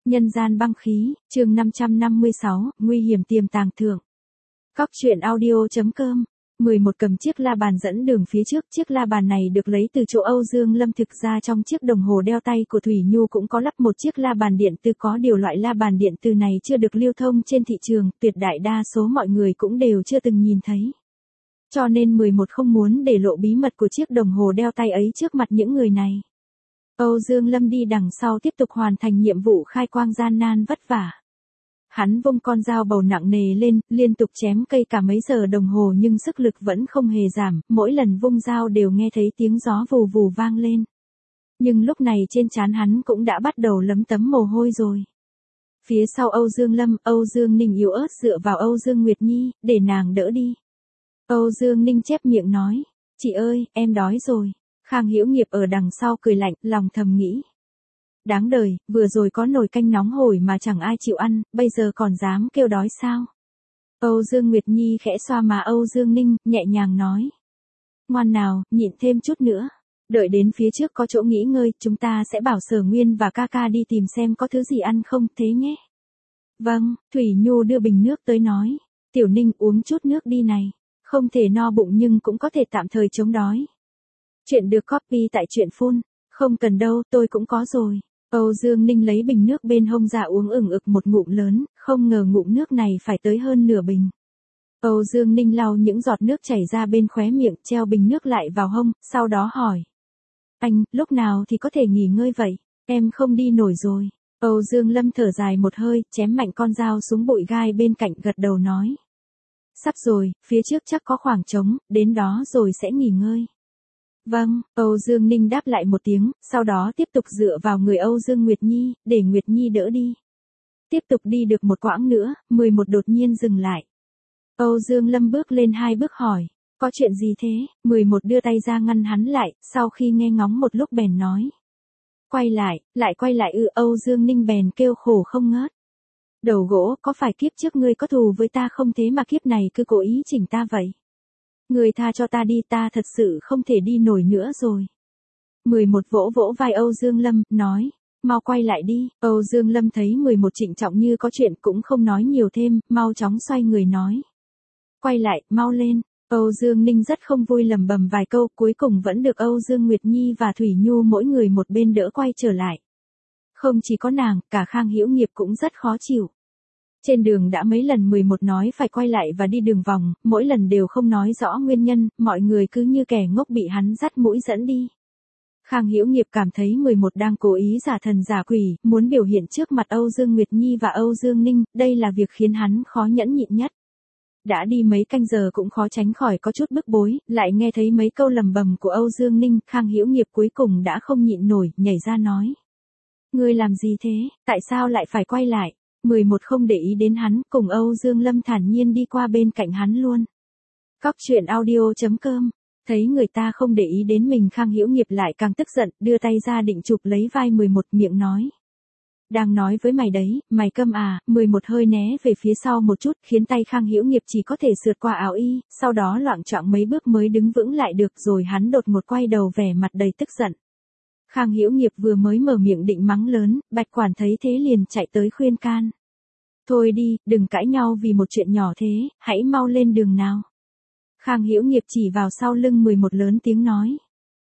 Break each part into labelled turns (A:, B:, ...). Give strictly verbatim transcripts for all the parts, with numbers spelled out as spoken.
A: Nhân gian băng khí, chương năm trăm năm mươi sáu, nguy hiểm tiềm tàng thượng. Cóc truyện audio.com. mười một cầm chiếc la bàn dẫn đường phía trước, chiếc la bàn này được lấy từ chỗ Âu Dương Lâm, thực ra trong chiếc đồng hồ đeo tay của Thủy Nhu cũng có lắp một chiếc la bàn điện tử, có điều loại la bàn điện tử này chưa được lưu thông trên thị trường, tuyệt đại đa số mọi người cũng đều chưa từng nhìn thấy. Cho nên mười một không muốn để lộ bí mật của chiếc đồng hồ đeo tay ấy trước mặt những người này. Âu Dương Lâm đi đằng sau tiếp tục hoàn thành nhiệm vụ khai quang gian nan vất vả. Hắn vung con dao bầu nặng nề lên, liên tục chém cây cả mấy giờ đồng hồ nhưng sức lực vẫn không hề giảm, mỗi lần vung dao đều nghe thấy tiếng gió vù vù vang lên. Nhưng lúc này trên trán hắn cũng đã bắt đầu lấm tấm mồ hôi rồi. Phía sau Âu Dương Lâm, Âu Dương Ninh yếu ớt dựa vào Âu Dương Nguyệt Nhi, để nàng đỡ đi. Âu Dương Ninh chép miệng nói, chị ơi, em đói rồi. Khang Hữu Nghiệp ở đằng sau cười lạnh, lòng thầm nghĩ. Đáng đời, vừa rồi có nồi canh nóng hổi mà chẳng ai chịu ăn, bây giờ còn dám kêu đói sao? Âu Dương Nguyệt Nhi khẽ xoa má Âu Dương Ninh, nhẹ nhàng nói. Ngoan nào, nhịn thêm chút nữa. Đợi đến phía trước có chỗ nghỉ ngơi, chúng ta sẽ bảo Sở Nguyên và ca ca đi tìm xem có thứ gì ăn không, thế nhé. Vâng, Thủy Nhu đưa bình nước tới nói. Tiểu Ninh uống chút nước đi này. Không thể no bụng nhưng cũng có thể tạm thời chống đói. Chuyện được copy tại truyện phun. Không cần đâu, tôi cũng có rồi. Âu Dương Ninh lấy bình nước bên hông ra uống ửng ực một ngụm lớn, không ngờ ngụm nước này phải tới hơn nửa bình. Âu Dương Ninh lau những giọt nước chảy ra bên khóe miệng, treo bình nước lại vào hông, sau đó hỏi. Anh, lúc nào thì có thể nghỉ ngơi vậy? Em không đi nổi rồi. Âu Dương Lâm thở dài một hơi, chém mạnh con dao xuống bụi gai bên cạnh, gật đầu nói. Sắp rồi, phía trước chắc có khoảng trống, đến đó rồi sẽ nghỉ ngơi. Vâng, Âu Dương Ninh đáp lại một tiếng, sau đó tiếp tục dựa vào người Âu Dương Nguyệt Nhi, để Nguyệt Nhi đỡ đi. Tiếp tục đi được một quãng nữa, mười một đột nhiên dừng lại. Âu Dương Lâm bước lên hai bước hỏi, có chuyện gì thế? mười một đưa tay ra ngăn hắn lại, sau khi nghe ngóng một lúc bèn nói. Quay lại, lại quay lại ư. Âu Dương Ninh bèn kêu khổ không ngớt. Đầu gỗ, có phải kiếp trước ngươi có thù với ta không thế mà kiếp này cứ cố ý chỉnh ta vậy? Người tha cho ta đi, ta thật sự không thể đi nổi nữa rồi. mười một vỗ vỗ vai Âu Dương Lâm, nói, mau quay lại đi. Âu Dương Lâm thấy mười một trịnh trọng như có chuyện cũng không nói nhiều thêm, mau chóng xoay người nói. Quay lại, mau lên. Âu Dương Ninh rất không vui lẩm bẩm vài câu, cuối cùng vẫn được Âu Dương Nguyệt Nhi và Thủy Nhu mỗi người một bên đỡ quay trở lại. Không chỉ có nàng, cả Khang Hữu Nghiệp cũng rất khó chịu. Trên đường đã mấy lần mười một nói phải quay lại và đi đường vòng, mỗi lần đều không nói rõ nguyên nhân, mọi người cứ như kẻ ngốc bị hắn dắt mũi dẫn đi. Khang Hữu Nghiệp cảm thấy mười một đang cố ý giả thần giả quỷ, muốn biểu hiện trước mặt Âu Dương Nguyệt Nhi và Âu Dương Ninh, đây là việc khiến hắn khó nhẫn nhịn nhất. Đã đi mấy canh giờ cũng khó tránh khỏi có chút bức bối, lại nghe thấy mấy câu lầm bầm của Âu Dương Ninh, Khang Hữu Nghiệp cuối cùng đã không nhịn nổi, nhảy ra nói. Ngươi làm gì thế, tại sao lại phải quay lại? mười một không để ý đến hắn, cùng Âu Dương Lâm thản nhiên đi qua bên cạnh hắn luôn. Cóc truyện audio.com. Thấy người ta không để ý đến mình, Khang Hữu Nghiệp lại càng tức giận, đưa tay ra định chụp lấy vai mười một, miệng nói. Đang nói với mày đấy, mày câm à? mười một hơi né về phía sau một chút, khiến tay Khang Hữu Nghiệp chỉ có thể sượt qua áo y, sau đó loạng choạng mấy bước mới đứng vững lại được, rồi hắn đột ngột quay đầu vẻ mặt đầy tức giận. Khang Hữu Nghiệp vừa mới mở miệng định mắng lớn, Bạch Quản thấy thế liền chạy tới khuyên can. Thôi đi, đừng cãi nhau vì một chuyện nhỏ thế, hãy mau lên đường nào. Khang Hữu Nghiệp chỉ vào sau lưng mười một lớn tiếng nói.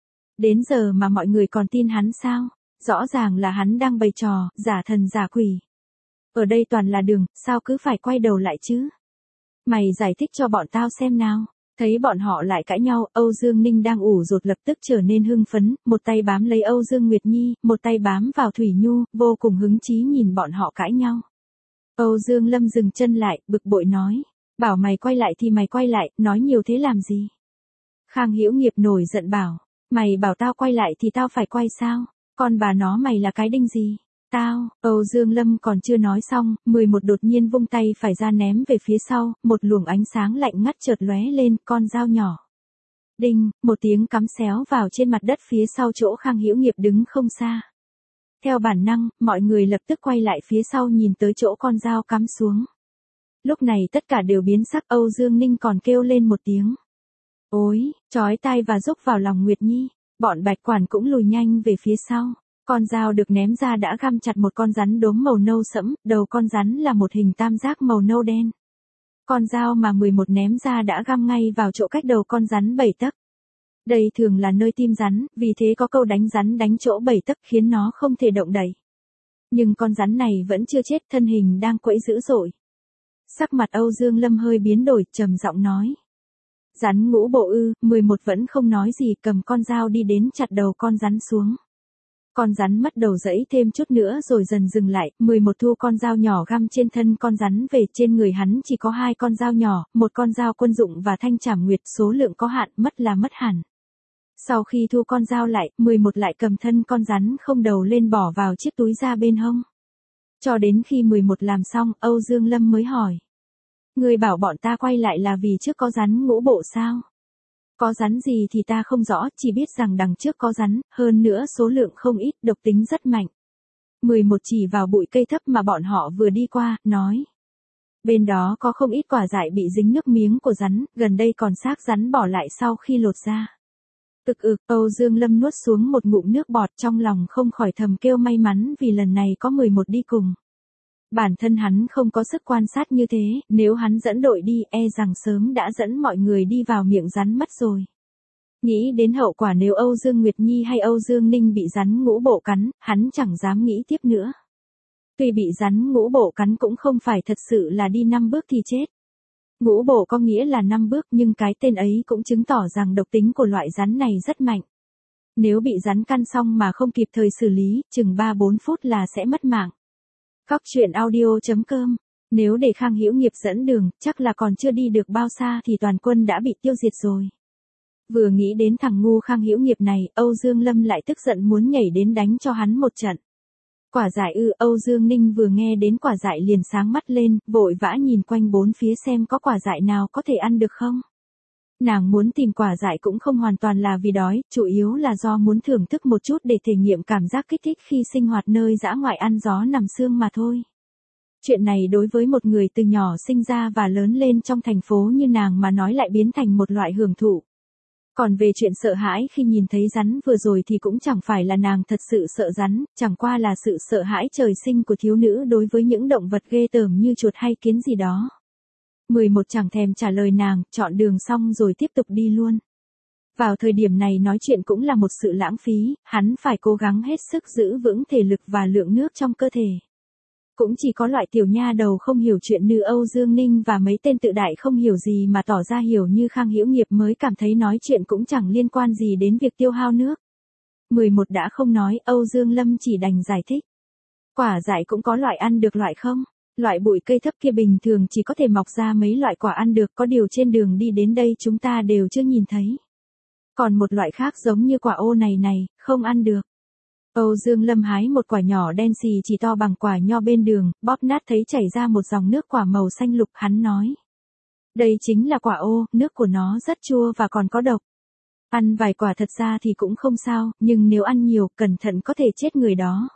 A: Đến giờ mà mọi người còn tin hắn sao? Rõ ràng là hắn đang bày trò, giả thần giả quỷ. Ở đây toàn là đường, sao cứ phải quay đầu lại chứ? Mày giải thích cho bọn tao xem nào. Thấy bọn họ lại cãi nhau, Âu Dương Ninh đang ủ rột lập tức trở nên hưng phấn, một tay bám lấy Âu Dương Nguyệt Nhi, một tay bám vào Thủy Nhu, vô cùng hứng chí nhìn bọn họ cãi nhau. Âu Dương Lâm dừng chân lại, bực bội nói, bảo mày quay lại thì mày quay lại, nói nhiều thế làm gì? Khang Hữu Nghiệp nổi giận bảo, mày bảo tao quay lại thì tao phải quay sao? Con bà nó mày là cái đinh gì? Tao, Âu Dương Lâm còn chưa nói xong, mười một đột nhiên vung tay phải ra ném về phía sau, một luồng ánh sáng lạnh ngắt chợt lóe lên, con dao nhỏ. Đinh, một tiếng cắm xéo vào trên mặt đất phía sau chỗ Khang Hữu Nghiệp đứng không xa. Theo bản năng, mọi người lập tức quay lại phía sau nhìn tới chỗ con dao cắm xuống. Lúc này tất cả đều biến sắc, Âu Dương Ninh còn kêu lên một tiếng. Ôi, chói tai và rúc vào lòng Nguyệt Nhi, bọn Bạch Quản cũng lùi nhanh về phía sau. Con dao được ném ra đã găm chặt một con rắn đốm màu nâu sẫm, đầu con rắn là một hình tam giác màu nâu đen. Con dao mà mười một ném ra đã găm ngay vào chỗ cách đầu con rắn bảy tấc. Đây thường là nơi tim rắn, vì thế có câu đánh rắn đánh chỗ bảy tấc khiến nó không thể động đậy. Nhưng con rắn này vẫn chưa chết, thân hình đang quẫy dữ dội. Sắc mặt Âu Dương Lâm hơi biến đổi, trầm giọng nói. Rắn ngũ bộ ư? mười một vẫn không nói gì, cầm con dao đi đến chặt đầu con rắn xuống. Con rắn mất đầu dẫy thêm chút nữa rồi dần dừng lại, mười một thu con dao nhỏ găm trên thân con rắn về. Trên người hắn chỉ có hai con dao nhỏ, một con dao quân dụng và thanh trảm nguyệt, số lượng có hạn, mất là mất hẳn. Sau khi thu con dao lại, mười một lại cầm thân con rắn không đầu lên bỏ vào chiếc túi da bên hông. Cho đến khi mười một làm xong, Âu Dương Lâm mới hỏi. Người bảo bọn ta quay lại là vì trước có rắn ngũ bộ sao? Có rắn gì thì ta không rõ, chỉ biết rằng đằng trước có rắn, hơn nữa số lượng không ít, độc tính rất mạnh. mười một chỉ vào bụi cây thấp mà bọn họ vừa đi qua, nói. Bên đó có không ít quả dại bị dính nước miếng của rắn, gần đây còn xác rắn bỏ lại sau khi lột ra. Ực ực, Âu Dương Lâm nuốt xuống một ngụm nước bọt, trong lòng không khỏi thầm kêu may mắn vì lần này có mười một đi cùng. Bản thân hắn không có sức quan sát như thế, nếu hắn dẫn đội đi e rằng sớm đã dẫn mọi người đi vào miệng rắn mất rồi. Nghĩ đến hậu quả nếu Âu Dương Nguyệt Nhi hay Âu Dương Ninh bị rắn ngũ bộ cắn, hắn chẳng dám nghĩ tiếp nữa. Tuy bị rắn ngũ bộ cắn cũng không phải thật sự là đi năm bước thì chết. Ngũ bộ có nghĩa là năm bước, nhưng cái tên ấy cũng chứng tỏ rằng độc tính của loại rắn này rất mạnh. Nếu bị rắn căn xong mà không kịp thời xử lý, chừng ba bốn phút là sẽ mất mạng. Cóc truyện audio chấm com. Nếu để Khang Hữu Nghiệp dẫn đường, chắc là còn chưa đi được bao xa thì toàn quân đã bị tiêu diệt rồi. Vừa nghĩ đến thằng ngu Khang Hữu Nghiệp này, Âu Dương Lâm lại tức giận muốn nhảy đến đánh cho hắn một trận. Quả dại ư? Âu Dương Ninh vừa nghe đến quả dại liền sáng mắt lên, vội vã nhìn quanh bốn phía xem có quả dại nào có thể ăn được không. Nàng muốn tìm quả dại cũng không hoàn toàn là vì đói, chủ yếu là do muốn thưởng thức một chút để thể nghiệm cảm giác kích thích khi sinh hoạt nơi dã ngoại ăn gió nằm sương mà thôi. Chuyện này đối với một người từ nhỏ sinh ra và lớn lên trong thành phố như nàng mà nói lại biến thành một loại hưởng thụ. Còn về chuyện sợ hãi khi nhìn thấy rắn vừa rồi thì cũng chẳng phải là nàng thật sự sợ rắn, chẳng qua là sự sợ hãi trời sinh của thiếu nữ đối với những động vật ghê tởm như chuột hay kiến gì đó. mười một chẳng thèm trả lời nàng, chọn đường xong rồi tiếp tục đi luôn. Vào thời điểm này nói chuyện cũng là một sự lãng phí, hắn phải cố gắng hết sức giữ vững thể lực và lượng nước trong cơ thể. Cũng chỉ có loại tiểu nha đầu không hiểu chuyện như Âu Dương Ninh và mấy tên tự đại không hiểu gì mà tỏ ra hiểu như Khang Hữu Nghiệp mới cảm thấy nói chuyện cũng chẳng liên quan gì đến việc tiêu hao nước. mười một đã không nói, Âu Dương Lâm chỉ đành giải thích. Quả dại cũng có loại ăn được loại không? Loại bụi cây thấp kia bình thường chỉ có thể mọc ra mấy loại quả ăn được, có điều trên đường đi đến đây chúng ta đều chưa nhìn thấy. Còn một loại khác giống như quả ô này này, không ăn được. Âu Dương Lâm hái một quả nhỏ đen xì chỉ to bằng quả nho bên đường, bóp nát thấy chảy ra một dòng nước quả màu xanh lục, hắn nói. Đây chính là quả ô, nước của nó rất chua và còn có độc. Ăn vài quả thật ra thì cũng không sao, nhưng nếu ăn nhiều, cẩn thận có thể chết người đó.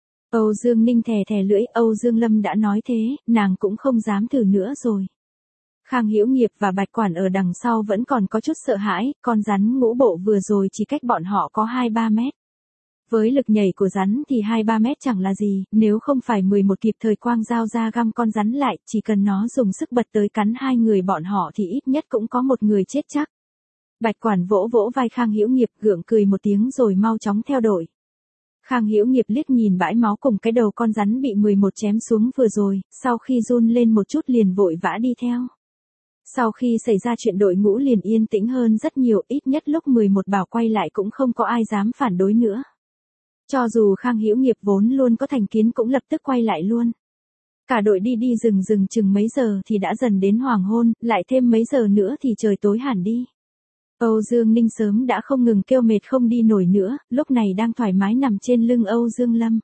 A: Âu Dương Ninh thè thè lưỡi, Âu Dương Lâm đã nói thế, nàng cũng không dám thử nữa rồi. Khang Hữu Nghiệp và Bạch Quản ở đằng sau vẫn còn có chút sợ hãi, con rắn ngũ bộ vừa rồi chỉ cách bọn họ có hai ba mét. Với lực nhảy của rắn thì hai ba mét chẳng là gì, nếu không phải mười một kịp thời quang dao ra găm con rắn lại, chỉ cần nó dùng sức bật tới cắn hai người bọn họ thì ít nhất cũng có một người chết chắc. Bạch Quản vỗ vỗ vai Khang Hữu Nghiệp, gượng cười một tiếng rồi mau chóng theo đội. Khang Hữu Nghiệp liếc nhìn bãi máu cùng cái đầu con rắn bị mười một chém xuống vừa rồi, sau khi run lên một chút liền vội vã đi theo. Sau khi xảy ra chuyện đội ngũ liền yên tĩnh hơn rất nhiều, ít nhất lúc mười một bảo quay lại cũng không có ai dám phản đối nữa. Cho dù Khang Hữu Nghiệp vốn luôn có thành kiến cũng lập tức quay lại luôn. Cả đội đi đi rừng rừng chừng mấy giờ thì đã dần đến hoàng hôn, lại thêm mấy giờ nữa thì trời tối hẳn đi. Âu Dương Ninh sớm đã không ngừng kêu mệt không đi nổi nữa, lúc này đang thoải mái nằm trên lưng Âu Dương Lâm.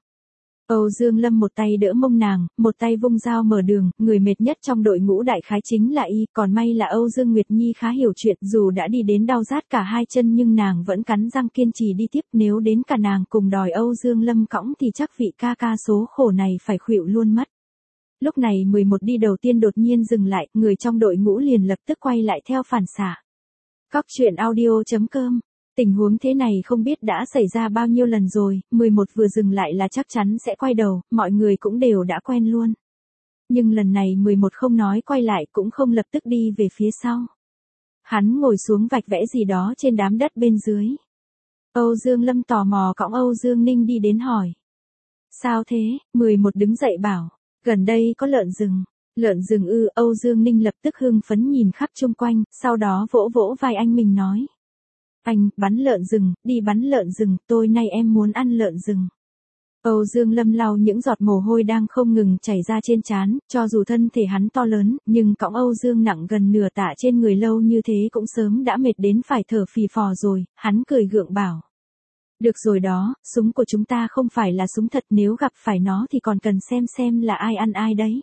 A: Âu Dương Lâm một tay đỡ mông nàng, một tay vung dao mở đường, người mệt nhất trong đội ngũ đại khái chính là y, còn may là Âu Dương Nguyệt Nhi khá hiểu chuyện, dù đã đi đến đau rát cả hai chân nhưng nàng vẫn cắn răng kiên trì đi tiếp, nếu đến cả nàng cùng đòi Âu Dương Lâm cõng thì chắc vị ca ca số khổ này phải khuỵu luôn mất. Lúc này mười một đi đầu tiên đột nhiên dừng lại, người trong đội ngũ liền lập tức quay lại theo phản xạ. Cóc truyện audio chấm com Tình huống thế này không biết đã xảy ra bao nhiêu lần rồi, mười một vừa dừng lại là chắc chắn sẽ quay đầu, mọi người cũng đều đã quen luôn. Nhưng lần này mười một không nói quay lại cũng không lập tức đi về phía sau. Hắn ngồi xuống vạch vẽ gì đó trên đám đất bên dưới. Âu Dương Lâm tò mò cõng Âu Dương Ninh đi đến hỏi. Sao thế? mười một đứng dậy bảo. Gần đây có lợn rừng. Lợn rừng ư? Âu Dương Ninh lập tức hưng phấn nhìn khắp chung quanh, sau đó vỗ vỗ vai anh mình nói. Anh, bắn lợn rừng, đi bắn lợn rừng, tôi nay em muốn ăn lợn rừng. Âu Dương Lâm lau những giọt mồ hôi đang không ngừng chảy ra trên trán, cho dù thân thể hắn to lớn, nhưng cõng Âu Dương nặng gần nửa tạ trên người lâu như thế cũng sớm đã mệt đến phải thở phì phò rồi, hắn cười gượng bảo. Được rồi đó, súng của chúng ta không phải là súng thật, nếu gặp phải nó thì còn cần xem xem là ai ăn ai đấy.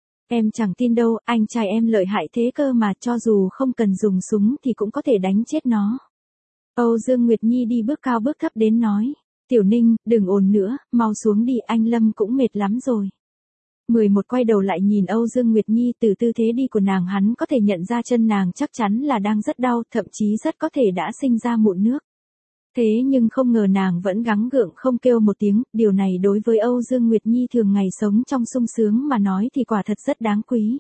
A: Em chẳng tin đâu, anh trai em lợi hại thế cơ mà, cho dù không cần dùng súng thì cũng có thể đánh chết nó. Âu Dương Nguyệt Nhi đi bước cao bước thấp đến nói. Tiểu Ninh, đừng ồn nữa, mau xuống đi, anh Lâm cũng mệt lắm rồi. mười một quay đầu lại nhìn Âu Dương Nguyệt Nhi, từ tư thế đi của nàng hắn có thể nhận ra chân nàng chắc chắn là đang rất đau, thậm chí rất có thể đã sinh ra mụn nước. Thế nhưng không ngờ nàng vẫn gắng gượng không kêu một tiếng, điều này đối với Âu Dương Nguyệt Nhi thường ngày sống trong sung sướng mà nói thì quả thật rất đáng quý.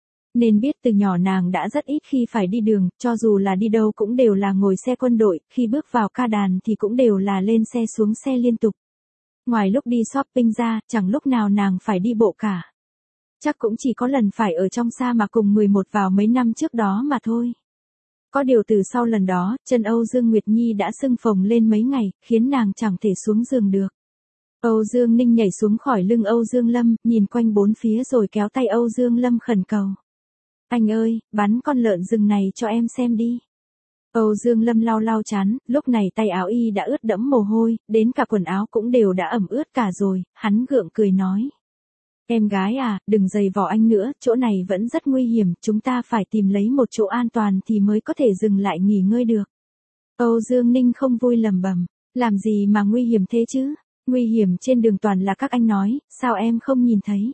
A: Nên biết từ nhỏ nàng đã rất ít khi phải đi đường, cho dù là đi đâu cũng đều là ngồi xe quân đội, khi bước vào ca đàn thì cũng đều là lên xe xuống xe liên tục. Ngoài lúc đi shopping ra, chẳng lúc nào nàng phải đi bộ cả. Chắc cũng chỉ có lần phải ở trong sa mạc cùng mười một vào mấy năm trước đó mà thôi. Có điều từ sau lần đó, chân Âu Dương Nguyệt Nhi đã sưng phồng lên mấy ngày, khiến nàng chẳng thể xuống giường được. Âu Dương Ninh nhảy xuống khỏi lưng Âu Dương Lâm, nhìn quanh bốn phía rồi kéo tay Âu Dương Lâm khẩn cầu. Anh ơi, bắn con lợn rừng này cho em xem đi. Âu Dương Lâm lau lau chán, lúc này tay áo y đã ướt đẫm mồ hôi, đến cả quần áo cũng đều đã ẩm ướt cả rồi, hắn gượng cười nói. Em gái à, đừng giày vò anh nữa, chỗ này vẫn rất nguy hiểm, chúng ta phải tìm lấy một chỗ an toàn thì mới có thể dừng lại nghỉ ngơi được. Âu Dương Ninh không vui lẩm bẩm, làm gì mà nguy hiểm thế chứ, nguy hiểm trên đường toàn là các anh nói, sao em không nhìn thấy.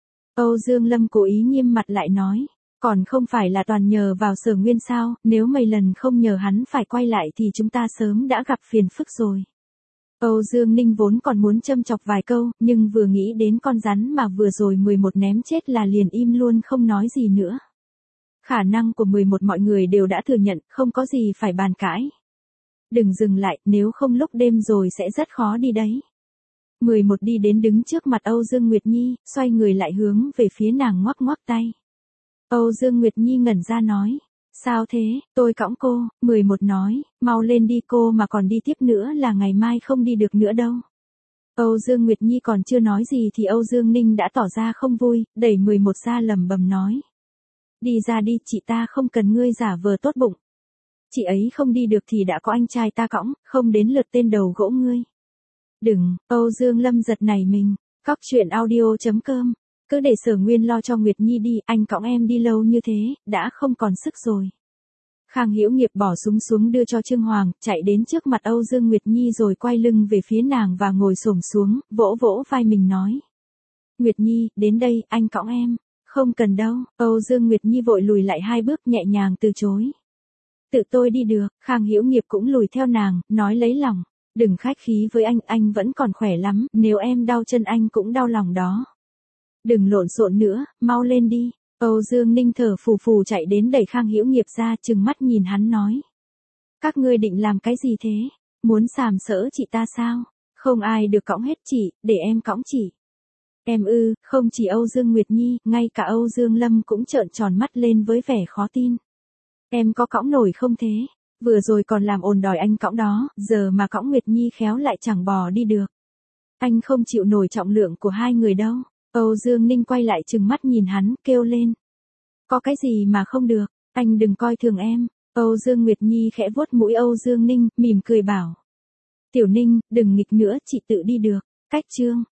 A: Âu Dương Lâm cố ý nghiêm mặt lại nói. Còn không phải là toàn nhờ vào Sở Nguyên sao, nếu mấy lần không nhờ hắn phải quay lại thì chúng ta sớm đã gặp phiền phức rồi. Âu Dương Ninh vốn còn muốn châm chọc vài câu, nhưng vừa nghĩ đến con rắn mà vừa rồi mười một ném chết là liền im luôn không nói gì nữa. Khả năng của mười một mọi người đều đã thừa nhận, không có gì phải bàn cãi. Đừng dừng lại, nếu không lúc đêm rồi sẽ rất khó đi đấy. mười một đi đến đứng trước mặt Âu Dương Nguyệt Nhi, xoay người lại hướng về phía nàng ngoắc ngoắc tay. Âu Dương Nguyệt Nhi ngẩn ra nói, sao thế, tôi cõng cô, mười một nói, mau lên đi cô mà còn đi tiếp nữa là ngày mai không đi được nữa đâu. Âu Dương Nguyệt Nhi còn chưa nói gì thì Âu Dương Ninh đã tỏ ra không vui, đẩy mười một ra lẩm bẩm nói. Đi ra đi, chị ta không cần ngươi giả vờ tốt bụng. Chị ấy không đi được thì đã có anh trai ta cõng, không đến lượt tên đầu gỗ ngươi. Đừng, Âu Dương Lâm giật nảy mình, cóc truyện audio chấm com. Cứ để Sở Nguyên lo cho Nguyệt Nhi đi, anh cõng em đi lâu như thế, đã không còn sức rồi. Khang Hữu Nghiệp bỏ súng xuống đưa cho Trương Hoàng, chạy đến trước mặt Âu Dương Nguyệt Nhi rồi quay lưng về phía nàng và ngồi xổm xuống, vỗ vỗ vai mình nói. Nguyệt Nhi, đến đây, anh cõng em. Không cần đâu, Âu Dương Nguyệt Nhi vội lùi lại hai bước nhẹ nhàng từ chối. Tự tôi đi được, Khang Hữu Nghiệp cũng lùi theo nàng, nói lấy lòng. Đừng khách khí với anh, anh vẫn còn khỏe lắm, nếu em đau chân anh cũng đau lòng đó. Đừng lộn xộn nữa, mau lên đi. Âu Dương Ninh thở phù phù chạy đến đẩy Khang Hữu Nghiệp ra, trừng mắt nhìn hắn nói. Các ngươi định làm cái gì thế? Muốn sàm sỡ chị ta sao? Không ai được cõng hết chị, để em cõng chị. Em ư, không chỉ Âu Dương Nguyệt Nhi, ngay cả Âu Dương Lâm cũng trợn tròn mắt lên với vẻ khó tin. Em có cõng nổi không thế? Vừa rồi còn làm ồn đòi anh cõng đó, giờ mà cõng Nguyệt Nhi khéo lại chẳng bò đi được. Anh không chịu nổi trọng lượng của hai người đâu. Âu Dương Ninh quay lại trừng mắt nhìn hắn, kêu lên. Có cái gì mà không được, anh đừng coi thường em. Âu Dương Nguyệt Nhi khẽ vuốt mũi Âu Dương Ninh, mỉm cười bảo. Tiểu Ninh, đừng nghịch nữa, chị tự đi được. Cách chương.